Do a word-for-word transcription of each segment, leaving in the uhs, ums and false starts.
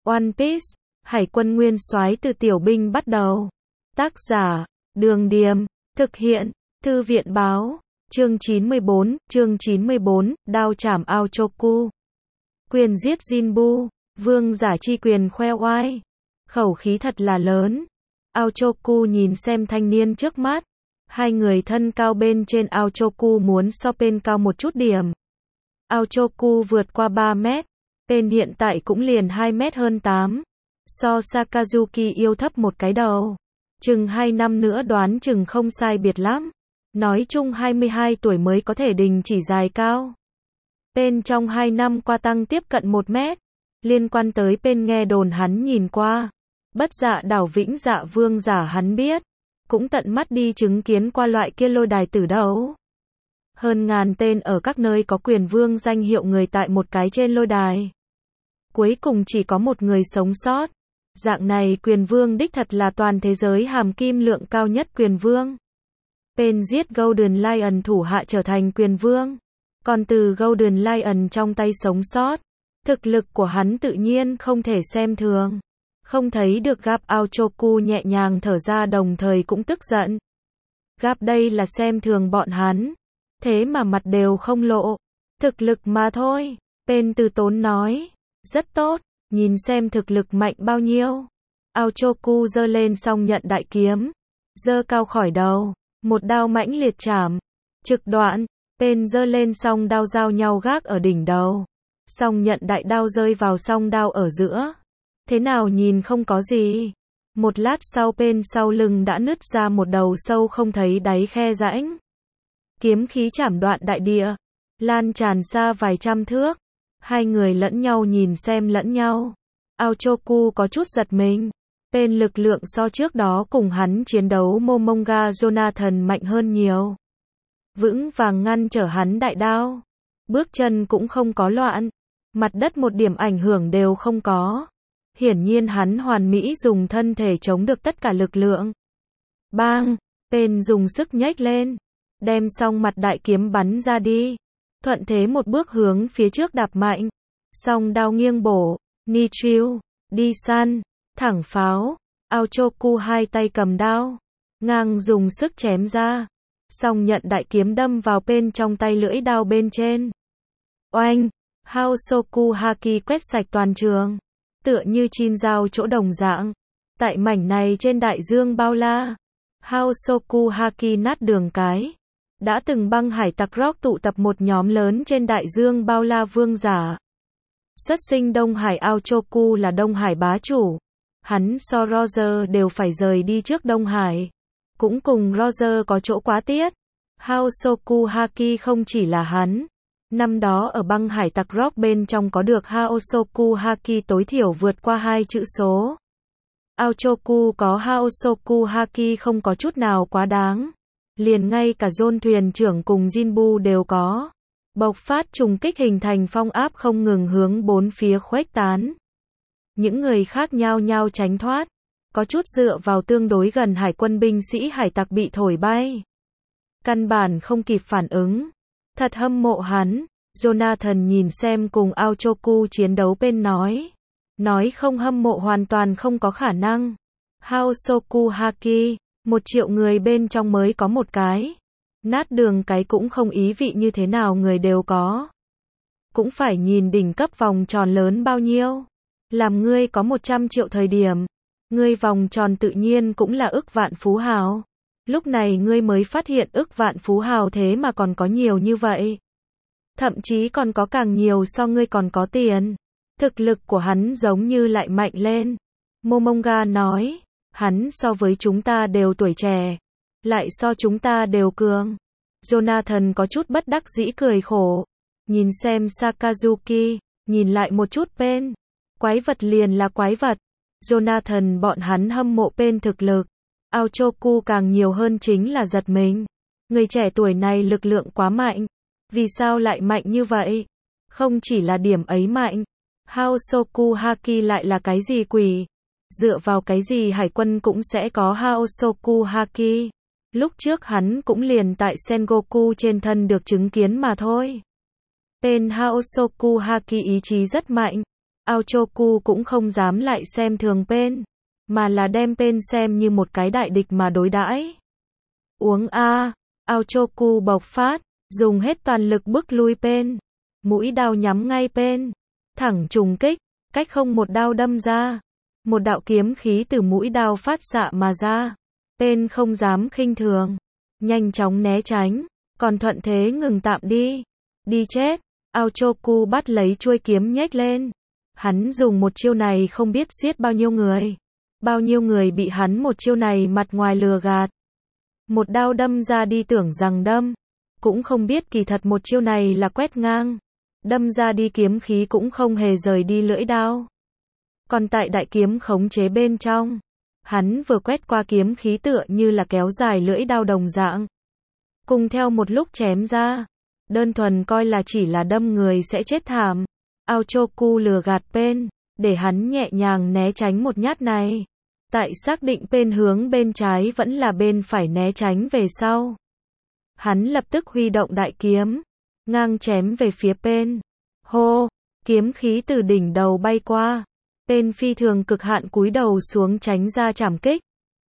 One Piece, Hải quân nguyên soái từ tiểu binh bắt đầu. Tác giả, Đường Điềm, thực hiện, Thư viện Báo, chương chín mươi bốn, chương chín mươi bốn, đao chảm Aochoku. Quyền giết Jinbu, vương giả chi quyền khoe oai. Khẩu khí thật là lớn. Aochoku nhìn xem thanh niên trước mắt. Hai người thân cao bên trên Aochoku muốn so Pen cao một chút điểm. Aochoku vượt qua ba mét. Pen hiện tại cũng liền hai mét hơn tám. So Sakazuki yêu thấp một cái đầu. Chừng hai năm nữa đoán chừng không sai biệt lắm. Nói chung hai mươi hai tuổi mới có thể đình chỉ dài cao. Pen trong hai năm qua tăng tiếp cận một mét. Liên quan tới Pen nghe đồn hắn nhìn qua. Bất dạ đảo Vĩnh Dạ vương giả hắn biết. Cũng tận mắt đi chứng kiến qua loại kia lôi đài tử đấu. Hơn ngàn tên ở các nơi có quyền vương danh hiệu người tại một cái trên lôi đài. Cuối cùng chỉ có một người sống sót. Dạng này quyền vương đích thật là toàn thế giới hàm kim lượng cao nhất quyền vương. Pen giết Golden Lion thủ hạ trở thành quyền vương. Còn từ Golden Lion trong tay sống sót. Thực lực của hắn tự nhiên không thể xem thường. Không thấy được Gap. Aochoku nhẹ nhàng thở ra đồng thời cũng tức giận. Gap đây là xem thường bọn hắn. Thế mà mặt đều không lộ. Thực lực mà thôi. Pen từ tốn nói. Rất tốt. Nhìn xem thực lực mạnh bao nhiêu. Aochoku giơ lên song nhận đại kiếm. Giơ cao khỏi đầu. Một đao mãnh liệt chảm. Trực đoạn. Pen giơ lên song đao giao nhau gác ở đỉnh đầu. Song nhận đại đao rơi vào song đao ở giữa. Thế nào nhìn không có gì. Một lát sau Pen sau lưng đã nứt ra một đầu sâu không thấy đáy khe rãnh. Kiếm khí chảm đoạn đại địa. Lan tràn xa vài trăm thước. Hai người lẫn nhau nhìn xem lẫn nhau. Aochoku có chút giật mình. Pen lực lượng so trước đó cùng hắn chiến đấu Momonga Jonathan mạnh hơn nhiều. Vững vàng ngăn trở hắn đại đao. Bước chân cũng không có loạn. Mặt đất một điểm ảnh hưởng đều không có. Hiển nhiên hắn hoàn mỹ dùng thân thể chống được tất cả lực lượng. Bang! Pen dùng sức nhếch lên. Đem xong mặt đại kiếm bắn ra đi. Thuận thế một bước hướng phía trước đạp mạnh. Song đao nghiêng bổ. Nichiu. Đi săn. Thẳng pháo. Aochoku hai tay cầm đao. Ngang dùng sức chém ra. Song nhận đại kiếm đâm vào Pen trong tay lưỡi đao bên trên. Oanh! Haosoku Haki quét sạch toàn trường. Tựa như chim dao chỗ đồng dạng. Tại mảnh này trên đại dương bao la. Haosoku Haki nát đường cái. Đã từng băng hải tặc rock tụ tập một nhóm lớn trên đại dương bao la vương giả. Xuất sinh Đông Hải. Aochoku là Đông Hải bá chủ. Hắn so Roger đều phải rời đi trước Đông Hải. Cũng cùng Roger có chỗ quá tiết. Haosoku Haki không chỉ là hắn. Năm đó ở băng hải tặc rock bên trong có được Haosoku Haki tối thiểu vượt qua hai chữ số. Aochoku có Haosoku Haki không có chút nào quá đáng. Liền ngay cả John thuyền trưởng cùng Jinbu đều có. Bộc phát trùng kích hình thành phong áp không ngừng hướng bốn phía khuếch tán. Những người khác nhao nhao tránh thoát. Có chút dựa vào tương đối gần hải quân binh sĩ hải tặc bị thổi bay. Căn bản không kịp phản ứng. Thật hâm mộ hắn. Jonathan nhìn xem cùng Aochoku chiến đấu Pen nói. Nói không hâm mộ hoàn toàn không có khả năng. Haosoku Haki. Một triệu người bên trong mới có một cái. Nát đường cái cũng không ý vị như thế nào người đều có. Cũng phải nhìn đỉnh cấp vòng tròn lớn bao nhiêu. Làm ngươi có một trăm triệu thời điểm. Ngươi vòng tròn tự nhiên cũng là ức vạn phú hào. Lúc này ngươi mới phát hiện ức vạn phú hào thế mà còn có nhiều như vậy. Thậm chí còn có càng nhiều so ngươi còn có tiền. Thực lực của hắn giống như lại mạnh lên. Momonga nói. Hắn so với chúng ta đều tuổi trẻ. Lại so chúng ta đều cường. Jonathan có chút bất đắc dĩ cười khổ. Nhìn xem Sakazuki. Nhìn lại một chút Pen. Quái vật liền là quái vật. Jonathan bọn hắn hâm mộ Pen thực lực. Aochoku càng nhiều hơn chính là giật mình. Người trẻ tuổi này lực lượng quá mạnh. Vì sao lại mạnh như vậy? Không chỉ là điểm ấy mạnh. Haosoku Haki lại là cái gì quỷ? Dựa vào cái gì hải quân cũng sẽ có Haosoku Haki? Lúc trước hắn cũng liền tại Sengoku trên thân được chứng kiến mà thôi. Pen Haosoku Haki ý chí rất mạnh. Aochoku cũng không dám lại xem thường Pain, mà là đem Pain xem như một cái đại địch mà đối đãi. Uống a, Aochoku bộc phát, dùng hết toàn lực bức lui Pain. Mũi đao nhắm ngay Pain, thẳng trùng kích, cách không một đao đâm ra. Một đạo kiếm khí từ mũi đao phát xạ mà ra. Pain không dám khinh thường, nhanh chóng né tránh, còn thuận thế ngừng tạm đi. Đi chết, Aochoku bắt lấy chuôi kiếm nhếch lên. Hắn dùng một chiêu này không biết giết bao nhiêu người. Bao nhiêu người bị hắn một chiêu này mặt ngoài lừa gạt. Một đao đâm ra đi tưởng rằng đâm, cũng không biết kỳ thật một chiêu này là quét ngang. Đâm ra đi kiếm khí cũng không hề rời đi lưỡi đao. Còn tại đại kiếm khống chế bên trong, hắn vừa quét qua kiếm khí tựa như là kéo dài lưỡi đao đồng dạng. Cùng theo một lúc chém ra, đơn thuần coi là chỉ là đâm người sẽ chết thảm. Aochoku lừa gạt Pain, để hắn nhẹ nhàng né tránh một nhát này. Tại xác định Pain hướng bên trái vẫn là bên phải né tránh về sau. Hắn lập tức huy động đại kiếm, ngang chém về phía Pain. Hô, kiếm khí từ đỉnh đầu bay qua. Pain phi thường cực hạn cúi đầu xuống tránh ra trảm kích.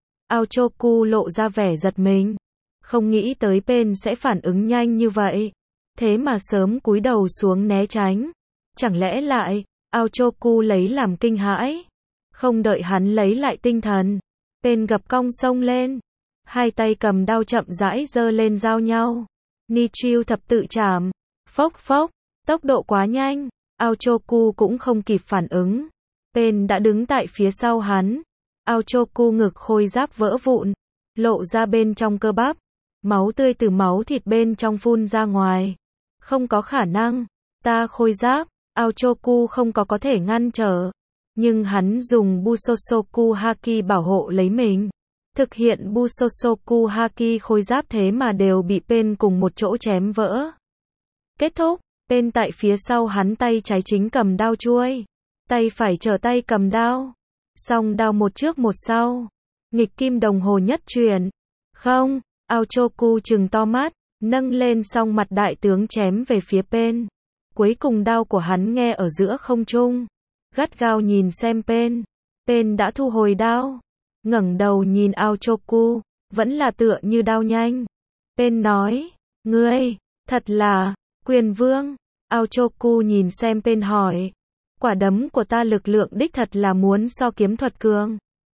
Aochoku lộ ra vẻ giật mình. Không nghĩ tới Pain sẽ phản ứng nhanh như vậy. Thế mà sớm cúi đầu xuống né tránh. Chẳng lẽ lại, Aochoku lấy làm kinh hãi. Không đợi hắn lấy lại tinh thần, Pain gập cong xông lên. Hai tay cầm đao chậm rãi giơ lên giao nhau. Nichiu thập tự chảm. Phốc phốc, tốc độ quá nhanh, Aochoku cũng không kịp phản ứng. Pain đã đứng tại phía sau hắn. Aochoku ngực khôi giáp vỡ vụn, lộ ra bên trong cơ bắp. Máu tươi từ máu thịt bên trong phun ra ngoài. Không có khả năng, ta khôi giáp, Aochoku không có có thể ngăn trở. Nhưng hắn dùng Busosoku Haki bảo hộ lấy mình. Thực hiện Busosoku Haki khôi giáp thế mà đều bị Pain cùng một chỗ chém vỡ. Kết thúc, Pain tại phía sau hắn tay trái chính cầm đao chuôi. Tay phải trở tay cầm đao. Song đao một trước một sau. Nghịch kim đồng hồ nhất truyền. Không, Aochoku trừng to mắt, nâng lên song mặt đại tướng chém về phía Pain. Cuối cùng đao của hắn nghe ở giữa không trung. Gắt gao nhìn xem Pain. Pain đã thu hồi đao. Ngẩng đầu nhìn Aochoku, vẫn là tựa như đao nhanh. Pain nói, ngươi, thật là, quyền vương. Aochoku nhìn xem Pain hỏi, quả đấm của ta lực lượng đích thật là muốn so kiếm thuật cường.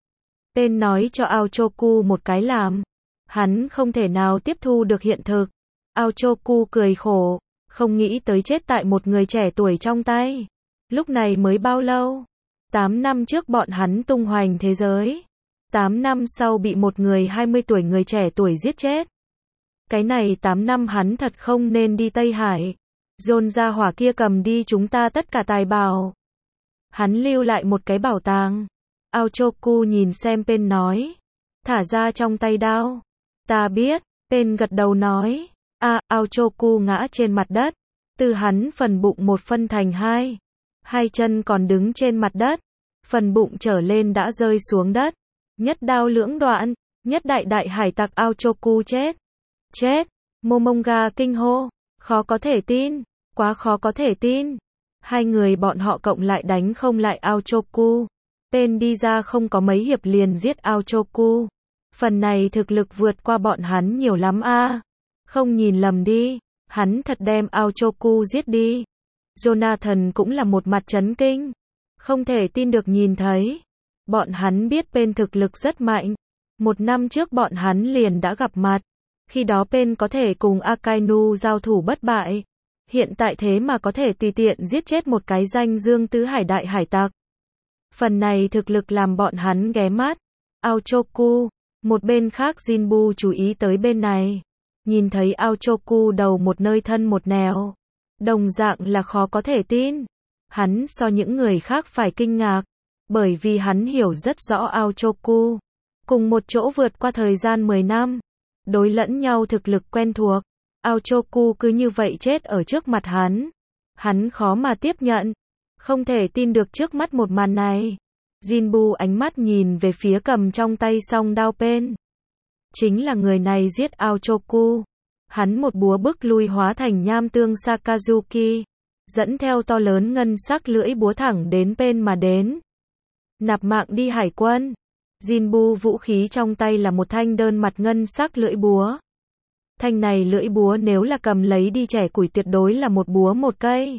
Pain nói cho Aochoku một cái làm. Hắn không thể nào tiếp thu được hiện thực. Aochoku cười khổ, không nghĩ tới chết tại một người trẻ tuổi trong tay. Lúc này mới bao lâu? tám năm trước bọn hắn tung hoành thế giới. tám năm sau bị một người hai mươi tuổi người trẻ tuổi giết chết. Cái này tám năm hắn thật không nên đi Tây Hải. Dồn ra hỏa kia cầm đi chúng ta tất cả tài bảo. Hắn lưu lại một cái bảo tàng. Aochoku nhìn xem Pain nói. Thả ra trong tay đao. Ta biết, Pain gật đầu nói. A, Aochoku ngã trên mặt đất. Từ hắn phần bụng một phân thành hai. Hai chân còn đứng trên mặt đất. Phần bụng trở lên đã rơi xuống đất. Nhất đao lưỡng đoạn. Nhất đại đại hải tặc Aochoku chết. Chết. Momonga kinh hô. Khó có thể tin. Quá khó có thể tin. Hai người bọn họ cộng lại đánh không lại Aochoku. Pain đi ra không có mấy hiệp liền giết Aochoku. Phần này thực lực vượt qua bọn hắn nhiều lắm a. Không nhìn lầm đi. Hắn thật đem Aochoku giết đi. Jonathan cũng là một mặt chấn kinh. Không thể tin được nhìn thấy. Bọn hắn biết Pain thực lực rất mạnh. Một năm trước bọn hắn liền đã gặp mặt. Khi đó Pain có thể cùng Akainu giao thủ bất bại. Hiện tại thế mà có thể tùy tiện giết chết một cái danh dương tứ hải đại hải tặc. Phần này thực lực làm bọn hắn ghé mắt. Aochoku. Một bên khác Jinbu chú ý tới bên này. Nhìn thấy Aochoku đầu một nơi thân một nẻo. Đồng dạng là khó có thể tin. Hắn so những người khác phải kinh ngạc. Bởi vì hắn hiểu rất rõ Aochoku. Cùng một chỗ vượt qua thời gian mười năm. Đối lẫn nhau thực lực quen thuộc. Aochoku cứ như vậy chết ở trước mặt hắn. Hắn khó mà tiếp nhận. Không thể tin được trước mắt một màn này. Jinbu ánh mắt nhìn về phía cầm trong tay song đao Pain. Chính là người này giết Aochoku. Hắn một búa bức lui hóa thành nham tương Sakazuki. dẫn theo to lớn ngân sắc lưỡi búa thẳng đến Pen mà đến. Nạp mạng đi hải quân. Jinbu vũ khí trong tay là một thanh đơn mặt ngân sắc lưỡi búa. Thanh này lưỡi búa nếu là cầm lấy đi chẻ củi tuyệt đối là một búa một cây.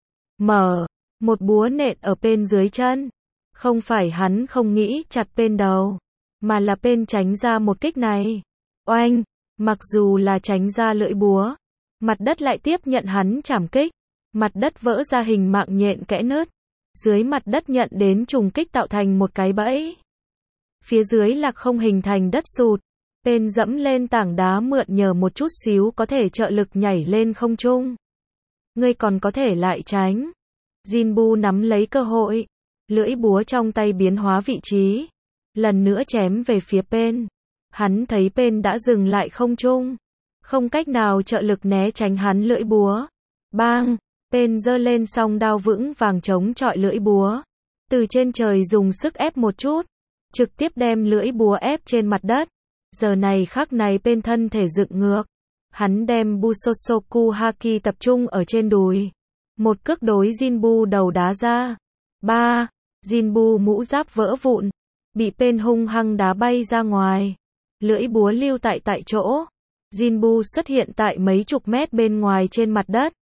Mở, một búa nện ở Pen dưới chân. Không phải hắn không nghĩ chặt Pen đầu, mà là Pen tránh ra một kích này. Oanh, mặc dù là tránh ra lưỡi búa, mặt đất lại tiếp nhận hắn trảm kích. Mặt đất vỡ ra hình mạng nhện kẽ nứt. Dưới mặt đất nhận đến trùng kích tạo thành một cái bẫy. Phía dưới là không hình thành đất sụt. Pen dẫm lên tảng đá mượn nhờ một chút xíu có thể trợ lực nhảy lên không trung. Ngươi còn có thể lại tránh. Jinbu nắm lấy cơ hội. Lưỡi búa trong tay biến hóa vị trí. Lần nữa chém về phía Pen. Hắn thấy Pen đã dừng lại không trung. Không cách nào trợ lực né tránh hắn lưỡi búa. Bang! Pen giơ lên song đao vững vàng chống chọi lưỡi búa. Từ trên trời dùng sức ép một chút. Trực tiếp đem lưỡi búa ép trên mặt đất. Giờ này khắc này Pen thân thể dựng ngược. Hắn đem Busosoku Haki tập trung ở trên đùi. Một cước đối Jinbu đầu đá ra. Ba. Jinbu mũ giáp vỡ vụn. Bị Pen hung hăng đá bay ra ngoài. Lưỡi búa lưu tại tại chỗ. Jinbu xuất hiện tại mấy chục mét bên ngoài trên mặt đất.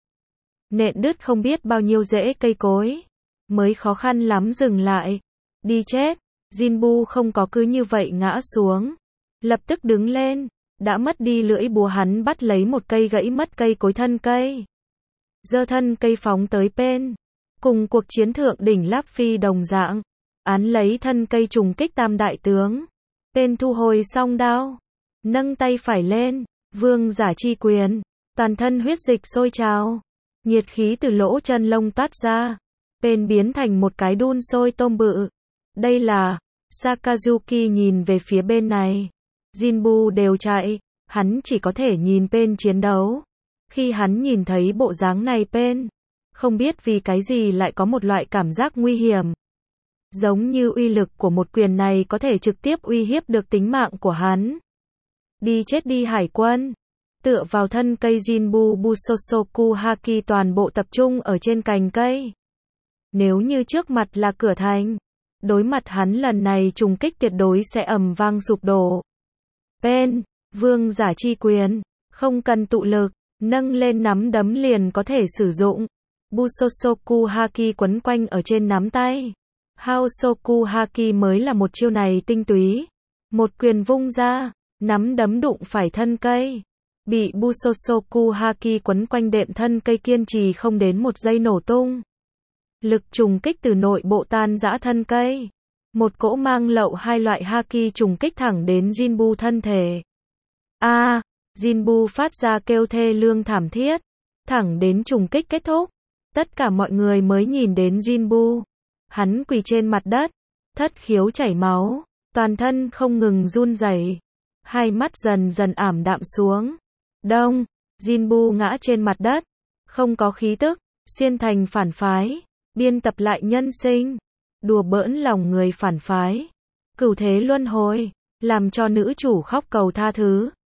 Nện đứt không biết bao nhiêu rễ cây cối. Mới khó khăn lắm dừng lại. Đi chết. Jinbu không có cứ như vậy ngã xuống. Lập tức đứng lên. Đã mất đi lưỡi búa hắn bắt lấy một cây gãy mất cây cối thân cây. Giơ thân cây phóng tới Pen. Cùng cuộc chiến thượng đỉnh Láp Phi đồng dạng. Án lấy thân cây trùng kích tam đại tướng. Pen thu hồi song đao. Nâng tay phải lên. Vương giả chi quyền. Toàn thân huyết dịch sôi trào. Nhiệt khí từ lỗ chân lông toát ra. Pen biến thành một cái đun sôi tôm bự. Đây là... Sakazuki nhìn về phía bên này. Jinbu đều chạy. Hắn chỉ có thể nhìn Pen chiến đấu. Khi hắn nhìn thấy bộ dáng này Pen, không biết vì cái gì lại có một loại cảm giác nguy hiểm. Giống như uy lực của một quyền này có thể trực tiếp uy hiếp được tính mạng của hắn. Đi chết đi hải quân. Tựa vào thân cây Jinbu Busosoku Haki toàn bộ tập trung ở trên cành cây. Nếu như trước mặt là cửa thành, đối mặt hắn lần này trùng kích tuyệt đối sẽ ầm vang sụp đổ. Pen, vương giả chi quyền, không cần tụ lực, nâng lên nắm đấm liền có thể sử dụng. Busosoku Haki quấn quanh ở trên nắm tay. Haosoku Haki mới là một chiêu này tinh túy. Một quyền vung ra, nắm đấm đụng phải thân cây. Bị Busosoku Haki quấn quanh đệm thân cây kiên trì không đến một giây nổ tung. Lực trùng kích từ nội bộ tan rã thân cây. Một cỗ mang lậu hai loại Haki trùng kích thẳng đến Jinbu thân thể. A, à, Jinbu phát ra kêu thê lương thảm thiết. Thẳng đến trùng kích kết thúc. Tất cả mọi người mới nhìn đến Jinbu. Hắn quỳ trên mặt đất. Thất khiếu chảy máu. Toàn thân không ngừng run rẩy. Hai mắt dần dần ảm đạm xuống. Đông, Jinbu ngã trên mặt đất. Không có khí tức. Xuyên thành phản phái. Biên tập lại nhân sinh. Đùa bỡn lòng người phản phái. Cửu thế luân hồi. Làm cho nữ chủ khóc cầu tha thứ.